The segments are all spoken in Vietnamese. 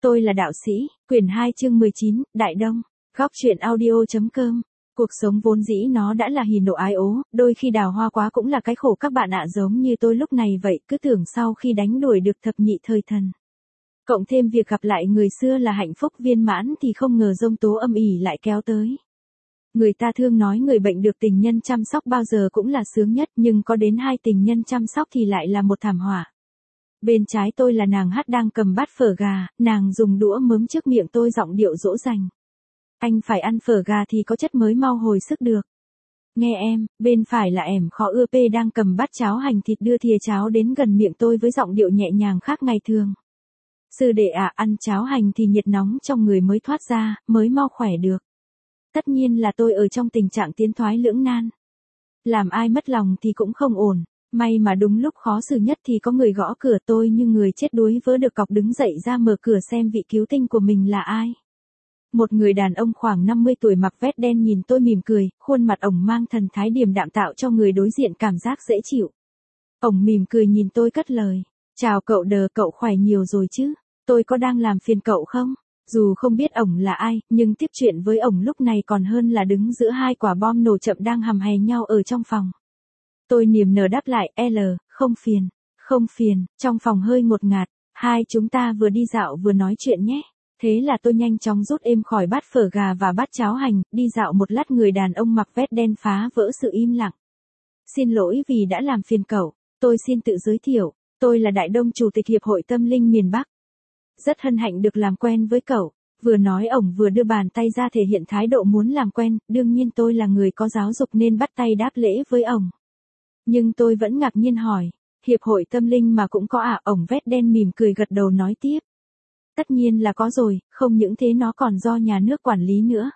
Tôi là đạo sĩ, quyển 2 chương 19, Đại Đông, góc truyện audio.com. Cuộc sống vốn dĩ nó đã là hỉ nộ ái ố, đôi khi đào hoa quá cũng là cái khổ các bạn ạ, giống như tôi lúc này vậy, cứ tưởng sau khi đánh đuổi được thập nhị thời thần. Cộng thêm việc gặp lại người xưa là hạnh phúc viên mãn thì không ngờ giông tố âm ỉ lại kéo tới. Người ta thương nói người bệnh được tình nhân chăm sóc bao giờ cũng là sướng nhất, nhưng có đến 2 tình nhân chăm sóc thì lại là một thảm họa. Bên trái tôi là nàng Hát đang cầm bát phở gà, nàng dùng đũa mớm trước miệng tôi giọng điệu dỗ dành. Anh phải ăn phở gà thì có chất mới mau hồi sức được. Nghe em, bên phải là ẻm khó ưa pê đang cầm bát cháo hành thịt đưa thìa cháo đến gần miệng tôi với giọng điệu nhẹ nhàng khác ngày thường. Sư đệ ạ, ăn cháo hành thì nhiệt nóng trong người mới thoát ra, mới mau khỏe được. Tất nhiên là tôi ở trong tình trạng tiến thoái lưỡng nan. Làm ai mất lòng thì cũng không ổn. May mà đúng lúc khó xử nhất thì có người gõ cửa, tôi như người chết đuối vỡ được cọc đứng dậy ra mở cửa xem vị cứu tinh của mình là ai. Một người đàn ông khoảng 50 tuổi mặc vest đen nhìn tôi mỉm cười, khuôn mặt ổng mang thần thái điềm đạm tạo cho người đối diện cảm giác dễ chịu. Ổng mỉm cười nhìn tôi cất lời, chào cậu Đờ, cậu khỏe nhiều rồi chứ, tôi có đang làm phiền cậu không? Dù không biết ổng là ai, nhưng tiếp chuyện với ổng lúc này còn hơn là đứng giữa hai quả bom nổ chậm đang hầm hè nhau ở trong phòng. Tôi niềm nở đáp lại, không phiền, không phiền, trong phòng hơi ngột ngạt, hai chúng ta vừa đi dạo vừa nói chuyện nhé. Thế là tôi nhanh chóng rút êm khỏi bát phở gà và bát cháo hành, đi dạo một lát người đàn ông mặc vest đen phá vỡ sự im lặng. Xin lỗi vì đã làm phiền cậu, tôi xin tự giới thiệu, tôi là Đại Đông, Chủ tịch Hiệp hội Tâm linh miền Bắc. Rất hân hạnh được làm quen với cậu. Vừa nói ổng vừa đưa bàn tay ra thể hiện thái độ muốn làm quen, đương nhiên tôi là người có giáo dục nên bắt tay đáp lễ với ổng. Nhưng tôi vẫn ngạc nhiên hỏi, Hiệp hội Tâm linh mà cũng có à? Ổng vest đen mỉm cười gật đầu nói tiếp. Tất nhiên là có rồi, không những thế nó còn do nhà nước quản lý nữa.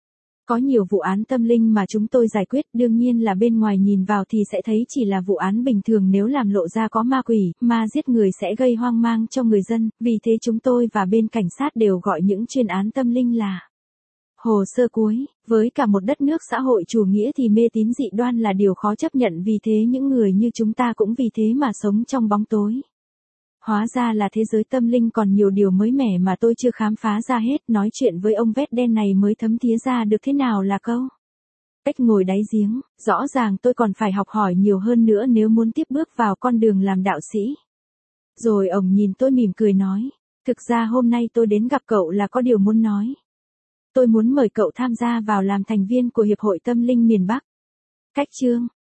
Có nhiều vụ án tâm linh mà chúng tôi giải quyết, đương nhiên là bên ngoài nhìn vào thì sẽ thấy chỉ là vụ án bình thường, nếu làm lộ ra có ma quỷ, ma giết người sẽ gây hoang mang cho người dân, vì thế chúng tôi và bên cảnh sát đều gọi những chuyên án tâm linh là hồ sơ cuối. Với cả một đất nước xã hội chủ nghĩa thì mê tín dị đoan là điều khó chấp nhận, vì thế những người như chúng ta cũng vì thế mà sống trong bóng tối. Hóa ra là thế giới tâm linh còn nhiều điều mới mẻ mà tôi chưa khám phá ra hết, nói chuyện với ông vest đen này mới thấm thía ra được thế nào là câu ếch ngồi đáy giếng, rõ ràng tôi còn phải học hỏi nhiều hơn nữa nếu muốn tiếp bước vào con đường làm đạo sĩ. Rồi ông nhìn tôi mỉm cười nói, thực ra hôm nay tôi đến gặp cậu là có điều muốn nói. Tôi muốn mời cậu tham gia vào làm thành viên của Hiệp hội Tâm linh miền Bắc. Cách chương